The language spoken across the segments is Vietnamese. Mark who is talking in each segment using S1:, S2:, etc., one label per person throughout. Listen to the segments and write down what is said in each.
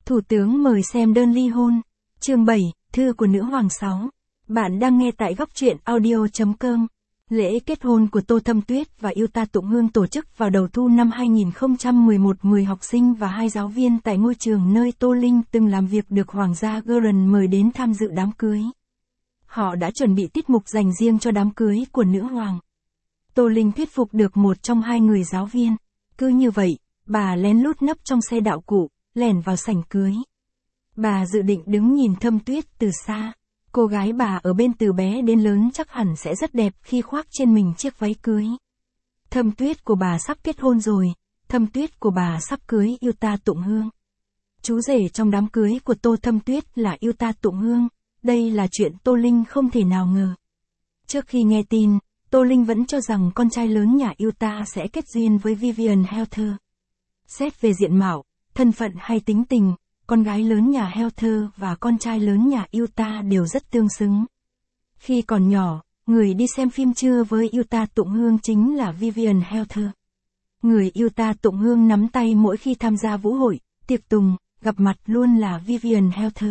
S1: Thủ tướng mời xem đơn ly hôn. Chương 7, thư của nữ hoàng 6. Bạn đang nghe tại góc truyện audio.com. Lễ kết hôn của Tô Thâm Tuyết và Yuta Tụng Hương tổ chức vào đầu thu năm 2011, 10 học sinh và 2 giáo viên tại ngôi trường nơi Tô Linh từng làm việc được Hoàng gia Gurren mời đến tham dự đám cưới. Họ đã chuẩn bị tiết mục dành riêng cho đám cưới của nữ hoàng. Tô Linh thuyết phục được một trong 2 người giáo viên. Cứ như vậy, bà lén lút nấp trong xe đạo cụ, lẻn vào sảnh cưới. Bà dự định đứng nhìn Thâm Tuyết từ xa. Cô gái bà ở bên từ bé đến lớn chắc hẳn sẽ rất đẹp khi khoác trên mình chiếc váy cưới. Thâm Tuyết của bà sắp kết hôn rồi, Thâm Tuyết của bà sắp cưới Yuta Tụng Hương. Chú rể trong đám cưới của Tô Thâm Tuyết là Yuta Tụng Hương, đây là chuyện Tô Linh không thể nào ngờ. Trước khi nghe tin, Tô Linh vẫn cho rằng con trai lớn nhà Yuta sẽ kết duyên với Vivian Helter. Xét về diện mạo, thân phận hay tính tình, con gái lớn nhà Helter và con trai lớn nhà Yuta đều rất tương xứng. Khi còn nhỏ, người đi xem phim trưa với Yuta Tụng Hương chính là Vivian Helter. Người Yuta Tụng Hương nắm tay mỗi khi tham gia vũ hội, tiệc tùng, gặp mặt luôn là Vivian Helter.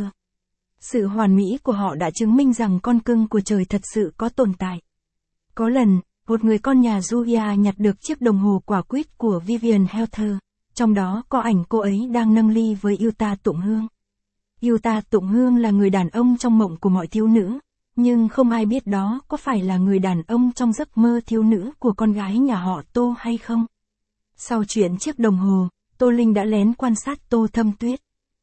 S1: Sự hoàn mỹ của họ đã chứng minh rằng con cưng của trời thật sự có tồn tại. Có lần, một người con nhà Julia nhặt được chiếc đồng hồ quả quýt của Vivian Helter. Trong đó có ảnh cô ấy đang nâng ly với Yuta Tụng Hương. Yuta Tụng Hương là người đàn ông trong mộng của mọi thiếu nữ, nhưng không ai biết đó có phải là người đàn ông trong giấc mơ thiếu nữ của con gái nhà họ Tô hay không. Sau chuyện chiếc đồng hồ, Tô Linh đã lén quan sát Tô Thâm Tuyết.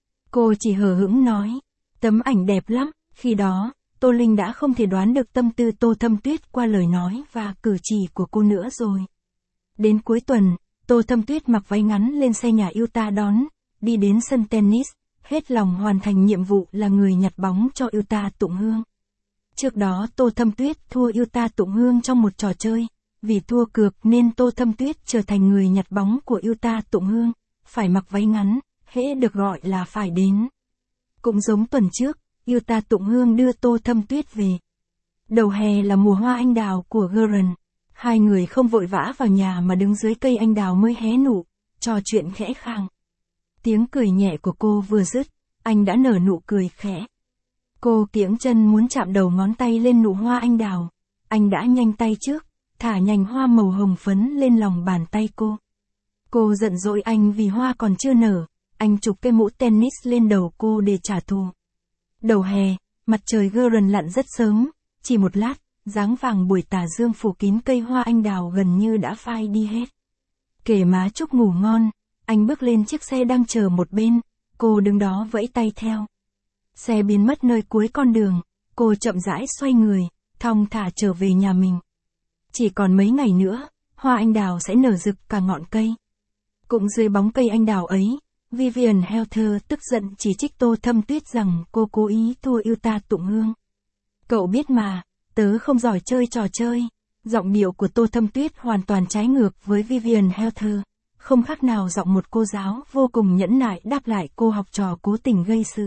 S1: Cô chỉ hờ hững nói, tấm ảnh đẹp lắm. Khi đó, Tô Linh đã không thể đoán được tâm tư Tô Thâm Tuyết qua lời nói và cử chỉ của cô nữa rồi. Đến cuối tuần, Tô Thâm Tuyết mặc váy ngắn lên xe nhà Yuta đón, đi đến sân tennis, hết lòng hoàn thành nhiệm vụ là người nhặt bóng cho Yuta Tụng Hương. Trước đó Tô Thâm Tuyết thua Yuta Tụng Hương trong một trò chơi, vì thua cược nên Tô Thâm Tuyết trở thành người nhặt bóng của Yuta Tụng Hương, phải mặc váy ngắn, hễ được gọi là phải đến. Cũng giống tuần trước, Yuta Tụng Hương đưa Tô Thâm Tuyết về. Đầu hè là mùa hoa anh đào của Gurren. Hai người không vội vã vào nhà mà đứng dưới cây anh đào mới hé nụ, trò chuyện khẽ khàng. Tiếng cười nhẹ của cô vừa dứt, anh đã nở nụ cười khẽ. Cô kiễng chân muốn chạm đầu ngón tay lên nụ hoa anh đào. Anh đã nhanh tay trước, thả nhành hoa màu hồng phấn lên lòng bàn tay cô. Cô giận dỗi anh vì hoa còn chưa nở, anh chụp cái mũ tennis lên đầu cô để trả thù. Đầu hè, mặt trời Gurren lặn rất sớm, chỉ một lát. Dáng vàng buổi tà dương phủ kín cây hoa anh đào gần như đã phai đi hết. Kể má chúc ngủ ngon, anh bước lên chiếc xe đang chờ một bên, cô đứng đó vẫy tay theo. Xe biến mất nơi cuối con đường, cô chậm rãi xoay người, thong thả trở về nhà mình. Chỉ còn mấy ngày nữa, hoa anh đào sẽ nở rực cả ngọn cây. Cũng dưới bóng cây anh đào ấy, Vivian Helter tức giận chỉ trích Tô Thâm Tuyết rằng cô cố ý thua Yuta Tụng Hương. Cậu biết mà. Tớ không giỏi chơi trò chơi. Giọng điệu của Tô Thâm Tuyết hoàn toàn trái ngược với Vivian Helter, không khác nào giọng một cô giáo vô cùng nhẫn nại đáp lại cô học trò cố tình gây sự.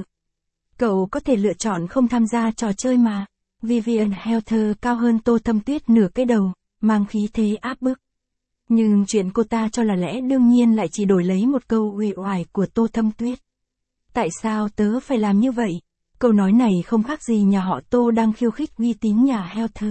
S1: Cậu có thể lựa chọn không tham gia trò chơi mà. Vivian Helter cao hơn Tô Thâm Tuyết nửa cái đầu, mang khí thế áp bức. Nhưng chuyện cô ta cho là lẽ đương nhiên lại chỉ đổi lấy một câu uể oải của Tô Thâm Tuyết. Tại sao tớ phải làm như vậy? Câu nói này không khác gì nhà họ Tô đang khiêu khích uy tín nhà Helter.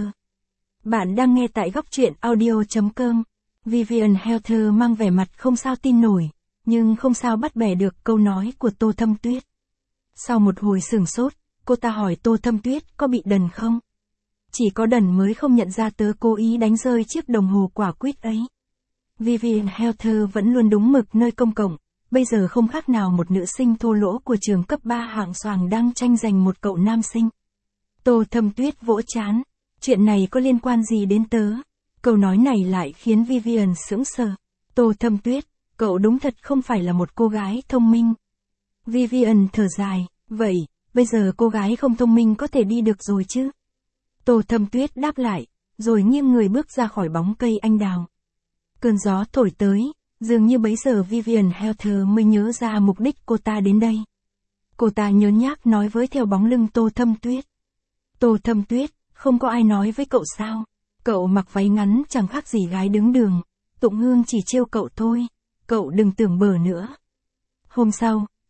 S1: Bạn đang nghe tại góc truyện audio.com. Vivian Helter mang vẻ mặt không sao tin nổi, nhưng không sao bắt bẻ được câu nói của Tô Thâm Tuyết. Sau một hồi sửng sốt, cô ta hỏi Tô Thâm Tuyết có bị đần không? Chỉ có đần mới không nhận ra tớ cố ý đánh rơi chiếc đồng hồ quả quýt ấy. Vivian Helter vẫn luôn đúng mực nơi công cộng. Bây giờ không khác nào một nữ sinh thô lỗ của trường cấp 3 hạng xoàng đang tranh giành một cậu nam sinh. Tô Thâm Tuyết vỗ trán. Chuyện này có liên quan gì đến tớ? Câu nói này lại khiến Vivian sững sờ. Tô Thâm Tuyết, cậu đúng thật không phải là một cô gái thông minh. Vivian thở dài. Vậy, bây giờ cô gái không thông minh có thể đi được rồi chứ? Tô Thâm Tuyết đáp lại, rồi nghiêng người bước ra khỏi bóng cây anh đào. Cơn gió thổi tới. Dường như bấy giờ Vivian Helter mới nhớ ra mục đích cô ta đến đây. Cô ta nhớn nhác nói với theo bóng lưng Tô Thâm Tuyết. Tô Thâm Tuyết, không có ai nói với cậu sao? Cậu mặc váy ngắn chẳng khác gì gái đứng đường. Tụng Hương chỉ trêu cậu thôi. Cậu đừng tưởng bở nữa. Hôm sau,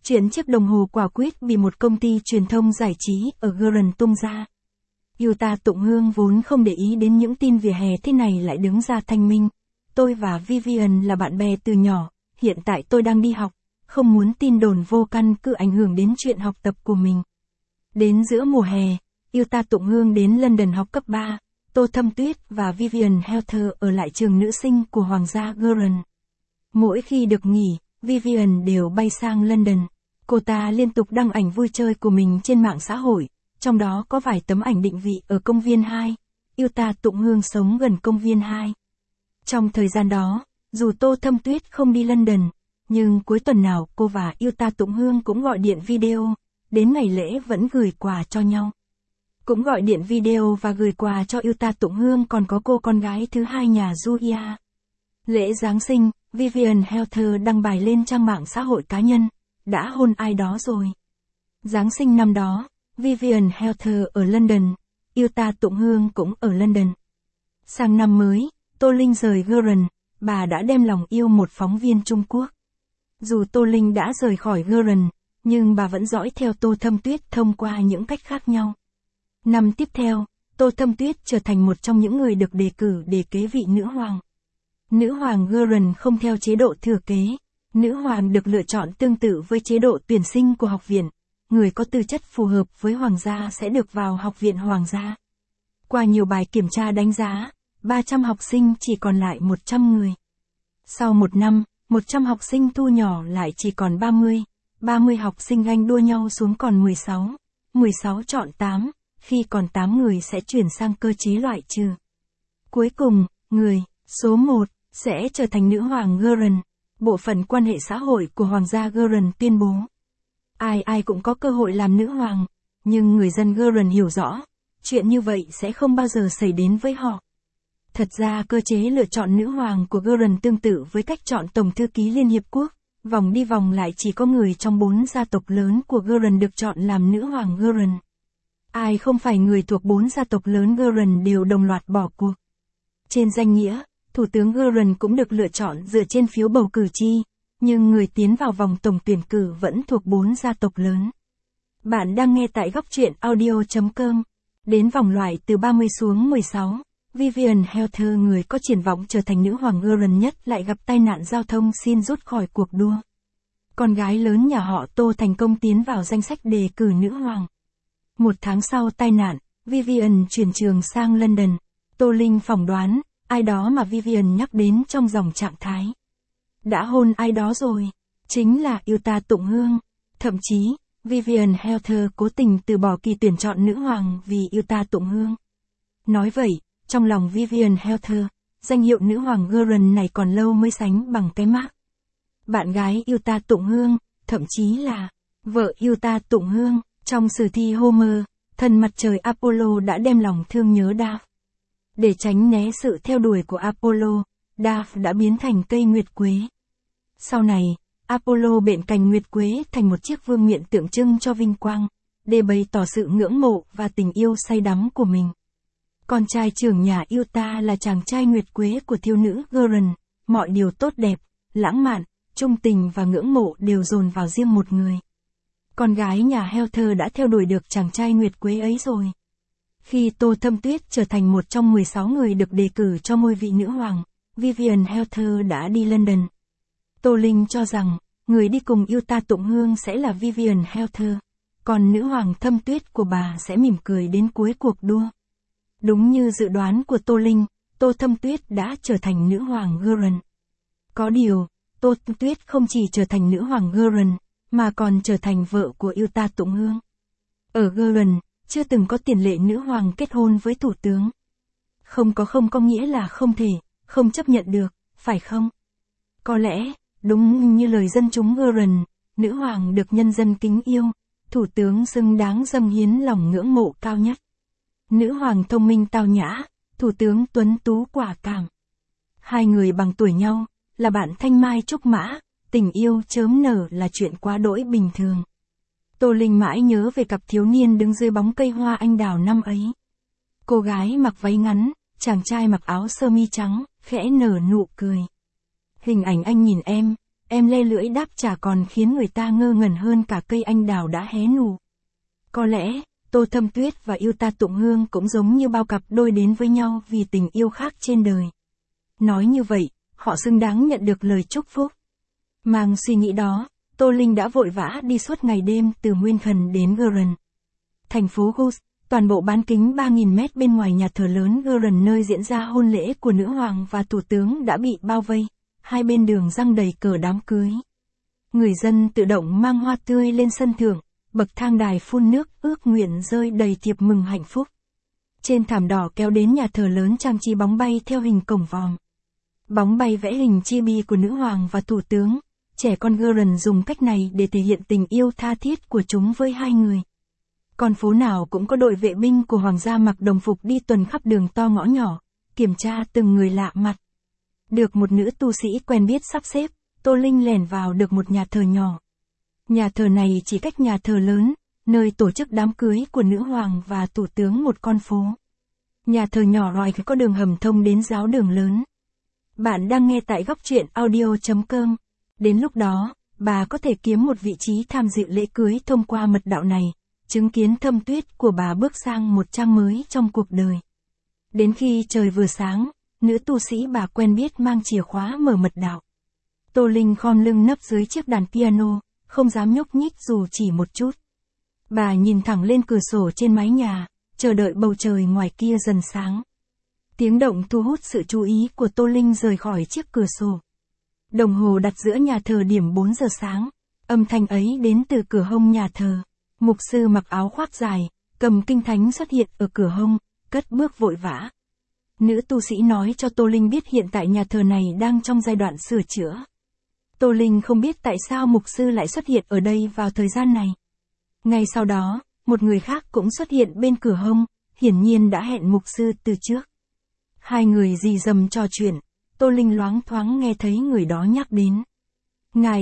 S1: Chuyện chiếc đồng hồ quả quýt bị một công ty truyền thông giải trí ở Guren tung ra. Yuta Tụng Hương vốn không để ý đến những tin vỉa hè thế này lại đứng ra thanh minh. Tôi và Vivian là bạn bè từ nhỏ, hiện tại tôi đang đi học, không muốn tin đồn vô căn cứ ảnh hưởng đến chuyện học tập của mình. Đến giữa mùa hè, Yuta Tụng Hương đến London học cấp 3, Tô Thâm Tuyết và Vivian Helter ở lại trường nữ sinh của Hoàng gia Guren. Mỗi khi được nghỉ, Vivian đều bay sang London. Cô ta liên tục đăng ảnh vui chơi của mình trên mạng xã hội, trong đó có vài tấm ảnh định vị ở công viên 2. Yuta Tụng Hương sống gần công viên 2. Trong thời gian đó, dù Tô Thâm Tuyết không đi London, nhưng cuối tuần nào cô và Yuta Tụng Hương cũng gọi điện video, đến ngày lễ vẫn gửi quà cho nhau. Cũng gọi điện video và gửi quà cho Yuta Tụng Hương còn có cô con gái thứ hai nhà Julia. Lễ Giáng sinh, Vivian Helter đăng bài lên trang mạng xã hội cá nhân, đã hôn ai đó rồi. Giáng sinh năm đó, Vivian Helter ở London, Yuta Tụng Hương cũng ở London. Sang năm mới, Tô Linh rời Guren, bà đã đem lòng yêu một phóng viên Trung Quốc. Dù Tô Linh đã rời khỏi Guren, nhưng bà vẫn dõi theo Tô Thâm Tuyết thông qua những cách khác nhau. Năm tiếp theo, Tô Thâm Tuyết trở thành một trong những người được đề cử để kế vị nữ hoàng. Nữ hoàng Guren không theo chế độ thừa kế, nữ hoàng được lựa chọn tương tự với chế độ tuyển sinh của học viện. Người có tư chất phù hợp với hoàng gia sẽ được vào học viện hoàng gia. Qua nhiều bài kiểm tra đánh giá, 300 học sinh chỉ còn lại 100 người. Sau một năm, 100 học sinh thu nhỏ lại chỉ còn 30. 30 học sinh ganh đua nhau xuống còn 16. 16 chọn 8, khi còn 8 người sẽ chuyển sang cơ chế loại trừ. Cuối cùng, người số 1 sẽ trở thành nữ hoàng Guren. Bộ phận quan hệ xã hội của Hoàng gia Guren tuyên bố. Ai cũng có cơ hội làm nữ hoàng, nhưng người dân Guren hiểu rõ, chuyện như vậy sẽ không bao giờ xảy đến với họ. Thật ra cơ chế lựa chọn nữ hoàng của Guren tương tự với cách chọn Tổng thư ký Liên Hiệp Quốc, vòng đi vòng lại chỉ có người trong 4 gia tộc lớn của Guren được chọn làm nữ hoàng Guren. Ai không phải người thuộc 4 gia tộc lớn Guren đều đồng loạt bỏ cuộc. Trên danh nghĩa, Thủ tướng Guren cũng được lựa chọn dựa trên phiếu bầu cử tri, nhưng người tiến vào vòng tổng tuyển cử vẫn thuộc 4 gia tộc lớn. Bạn đang nghe tại góc truyện audio.com. Đến vòng loại từ 30 xuống 16, Vivian Helter người có triển vọng trở thành nữ hoàng Guren nhất lại gặp tai nạn giao thông xin rút khỏi cuộc đua. Con gái lớn nhà họ Tô thành công tiến vào danh sách đề cử nữ hoàng. Một tháng sau tai nạn, Vivian chuyển trường sang London. Tô Linh phỏng đoán, ai đó mà Vivian nhắc đến trong dòng trạng thái. Đã hôn ai đó rồi, chính là Yuta Tụng Hương. Thậm chí, Vivian Helter cố tình từ bỏ kỳ tuyển chọn nữ hoàng vì Yuta Tụng Hương. Nói vậy, trong lòng Vivian Helter, danh hiệu nữ hoàng Guren này còn lâu mới sánh bằng cái mác. Bạn gái Yuta Tụng Hương, thậm chí là vợ Yuta Tụng Hương, trong sử thi Homer, thần mặt trời Apollo đã đem lòng thương nhớ Daphne. Để tránh né sự theo đuổi của Apollo, Daphne đã biến thành cây nguyệt quế. Sau này, Apollo bện cành nguyệt quế thành một chiếc vương miện tượng trưng cho vinh quang, để bày tỏ sự ngưỡng mộ và tình yêu say đắm của mình. Con trai trưởng nhà Yuta là chàng trai nguyệt quế của thiếu nữ Guren, mọi điều tốt đẹp, lãng mạn, trung tình và ngưỡng mộ đều dồn vào riêng một người. Con gái nhà Helter đã theo đuổi được chàng trai nguyệt quế ấy rồi. Khi Tô Thâm Tuyết trở thành một trong 16 người được đề cử cho ngôi vị nữ hoàng, Vivian Helter đã đi London. Tô Linh cho rằng, người đi cùng Yuta Tụng Hương sẽ là Vivian Helter, còn nữ hoàng Thâm Tuyết của bà sẽ mỉm cười đến cuối cuộc đua. Đúng như dự đoán của Tô Linh, Tô Thâm Tuyết đã trở thành nữ hoàng Guren. Có điều, Tô Thâm Tuyết không chỉ trở thành nữ hoàng Guren, mà còn trở thành vợ của Yuta Tụng Hương. Ở Guren, chưa từng có tiền lệ nữ hoàng kết hôn với thủ tướng. Không có nghĩa là không thể, không chấp nhận được, phải không? Có lẽ, đúng như lời dân chúng Guren, nữ hoàng được nhân dân kính yêu, thủ tướng xứng đáng dâng hiến lòng ngưỡng mộ cao nhất. Nữ hoàng thông minh tao nhã, thủ tướng tuấn tú quả cảm. Hai người bằng tuổi nhau, là bạn thanh mai trúc mã, tình yêu chớm nở là chuyện quá đỗi bình thường. Tô Linh mãi nhớ về cặp thiếu niên đứng dưới bóng cây hoa anh đào năm ấy. Cô gái mặc váy ngắn, chàng trai mặc áo sơ mi trắng, khẽ nở nụ cười. Hình ảnh anh nhìn em, Em le lưỡi đáp trả còn khiến người ta ngơ ngẩn hơn cả cây anh đào đã hé nụ. Có lẽ, Tô Thâm Tuyết và Yêu Ta Tụng Hương cũng giống như bao cặp đôi đến với nhau vì tình yêu khác trên đời. Nói như vậy, họ xứng đáng nhận được lời chúc phúc. Mang suy nghĩ đó, Tô Linh đã vội vã đi suốt ngày đêm từ Nguyên Khần đến Gurren. Thành phố Gus, toàn bộ bán kính 3.000 mét bên ngoài nhà thờ lớn Gurren nơi diễn ra hôn lễ của nữ hoàng và thủ tướng đã bị bao vây, hai bên đường răng đầy cờ đám cưới. Người dân tự động mang hoa tươi lên sân thượng, bậc thang đài phun nước ước nguyện rơi đầy thiệp mừng hạnh phúc. Trên thảm đỏ kéo đến nhà thờ lớn trang trí bóng bay theo hình cổng vòm. Bóng bay vẽ hình chibi của nữ hoàng và thủ tướng. Trẻ con Gurren dùng cách này để thể hiện tình yêu tha thiết của chúng với hai người. Con phố nào cũng có đội vệ binh của hoàng gia mặc đồng phục đi tuần khắp đường to ngõ nhỏ, kiểm tra từng người lạ mặt. Được một nữ tu sĩ quen biết sắp xếp, Tô Linh lẻn vào được một nhà thờ nhỏ. Nhà thờ này chỉ cách nhà thờ lớn, nơi tổ chức đám cưới của nữ hoàng và thủ tướng một con phố. Nhà thờ nhỏ loài có đường hầm thông đến giáo đường lớn. Bạn đang nghe tại góc truyện audio.com. Đến lúc đó, bà có thể kiếm một vị trí tham dự lễ cưới thông qua mật đạo này, chứng kiến Thâm Tuyết của bà bước sang một trang mới trong cuộc đời. Đến khi trời vừa sáng, nữ tu sĩ bà quen biết mang chìa khóa mở mật đạo. Tô Linh khom lưng nấp dưới chiếc đàn piano, không dám nhúc nhích dù chỉ một chút. Bà nhìn thẳng lên cửa sổ trên mái nhà, chờ đợi bầu trời ngoài kia dần sáng. Tiếng động thu hút sự chú ý của Tô Linh rời khỏi chiếc cửa sổ. Đồng hồ đặt giữa nhà thờ điểm 4 giờ sáng. Âm thanh ấy đến từ cửa hông nhà thờ. Mục sư mặc áo khoác dài, cầm kinh thánh xuất hiện ở cửa hông, cất bước vội vã. Nữ tu sĩ nói cho Tô Linh biết hiện tại nhà thờ này đang trong giai đoạn sửa chữa. Tô Linh không biết tại sao mục sư lại xuất hiện ở đây vào thời gian này. Ngay sau đó, một người khác cũng xuất hiện bên cửa hông, hiển nhiên đã hẹn mục sư từ trước. Hai người rì rầm trò chuyện. Tô Linh loáng thoáng nghe thấy người đó nhắc đến. Ngài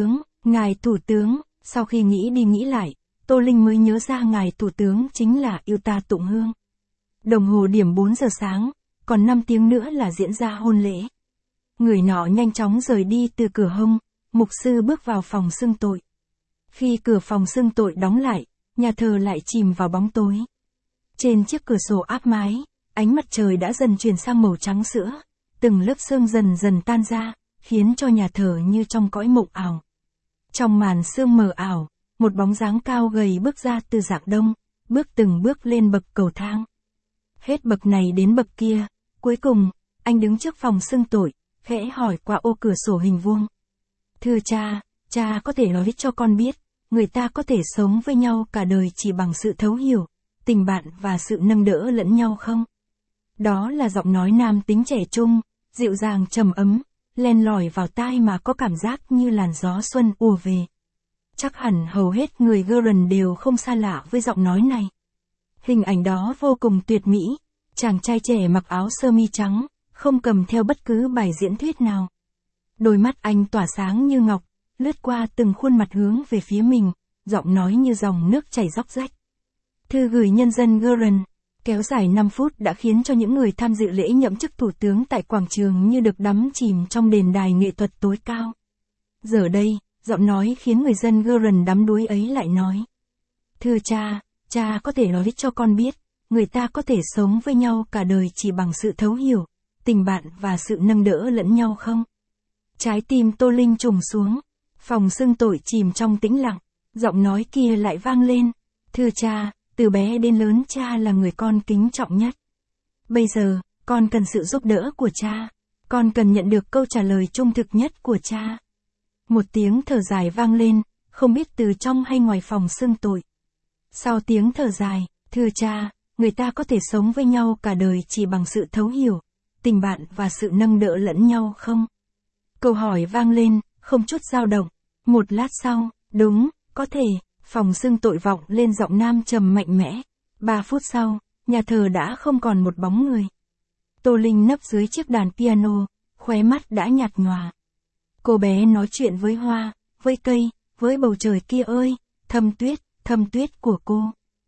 S1: thủ tướng, sau khi nghĩ đi nghĩ lại, Tô Linh mới nhớ ra ngài thủ tướng chính là Yêu Ta Tụng Hương. Đồng hồ điểm 4 giờ sáng, còn 5 tiếng nữa là diễn ra hôn lễ. Người nọ nhanh chóng rời đi từ cửa hông, mục sư bước vào phòng xưng tội. Khi cửa phòng xưng tội đóng lại, nhà thờ lại chìm vào bóng tối. Trên chiếc cửa sổ áp mái, ánh mặt trời đã dần chuyển sang màu trắng sữa. Từng lớp sương dần dần tan ra, khiến cho nhà thờ như trong cõi mộng ảo. Trong màn sương mờ ảo, một bóng dáng cao gầy bước ra từ rạng đông, bước từng bước lên bậc cầu thang. Hết bậc này đến bậc kia, cuối cùng, anh đứng trước phòng xưng tội, khẽ hỏi qua ô cửa sổ hình vuông. Thưa cha, cha có thể nói cho con biết, người ta có thể sống với nhau cả đời chỉ bằng sự thấu hiểu, tình bạn và sự nâng đỡ lẫn nhau không? Đó là giọng nói nam tính trẻ trung, dịu dàng trầm ấm, len lỏi vào tai mà có cảm giác như làn gió xuân ùa về. Chắc hẳn hầu hết người Gurren đều không xa lạ với giọng nói này. Hình ảnh đó vô cùng tuyệt mỹ, chàng trai trẻ mặc áo sơ mi trắng, không cầm theo bất cứ bài diễn thuyết nào. Đôi mắt anh tỏa sáng như ngọc, lướt qua từng khuôn mặt hướng về phía mình, giọng nói như dòng nước chảy róc rách. Thư gửi nhân dân Gurren. Kéo dài 5 phút đã khiến cho những người tham dự lễ nhậm chức thủ tướng tại quảng trường như được đắm chìm trong đền đài nghệ thuật tối cao. Giờ đây, giọng nói khiến người dân Gurren đắm đuối ấy lại nói. Thưa cha, cha có thể nói cho con biết, người ta có thể sống với nhau cả đời chỉ bằng sự thấu hiểu, tình bạn và sự nâng đỡ lẫn nhau không? Trái tim Tô Linh trùng xuống, phòng xưng tội chìm trong tĩnh lặng, giọng nói kia lại vang lên. Thưa cha, từ bé đến lớn cha là người con kính trọng nhất. Bây giờ, con cần sự giúp đỡ của cha. Con cần nhận được câu trả lời trung thực nhất của cha. Một tiếng thở dài vang lên, không biết từ trong hay ngoài phòng xưng tội. Sau tiếng thở dài, thưa cha, người ta có thể sống với nhau cả đời chỉ bằng sự thấu hiểu, tình bạn và sự nâng đỡ lẫn nhau không? Câu hỏi vang lên, không chút dao động. Một lát sau, đúng, có thể. Phòng xưng tội vọng lên giọng nam trầm mạnh mẽ. 3 phút sau, nhà thờ đã không còn một bóng người. Tô Linh nấp dưới chiếc đàn piano, khóe mắt đã nhạt nhòa. Cô bé nói chuyện với hoa, với cây, với bầu trời kia ơi, thâm tuyết của cô.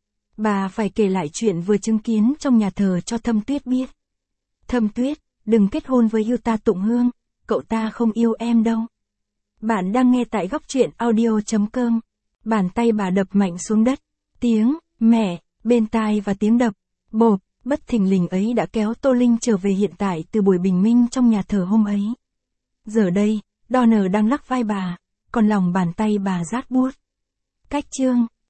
S1: Bà phải kể lại chuyện vừa chứng kiến trong nhà thờ cho Thâm Tuyết biết. Thâm Tuyết, đừng kết hôn với Yêu Ta Tụng Hương, cậu ta không yêu em đâu. Bạn đang nghe tại góc truyện audio.com. Bàn tay bà đập mạnh xuống đất. Tiếng, mẹ, bên tai và tiếng đập, bộp, bất thình lình ấy đã kéo Tô Linh trở về hiện tại từ buổi bình minh trong nhà thờ hôm ấy. Giờ đây, Donner đang lắc vai bà, còn lòng bàn tay bà rát buốt. Cách chương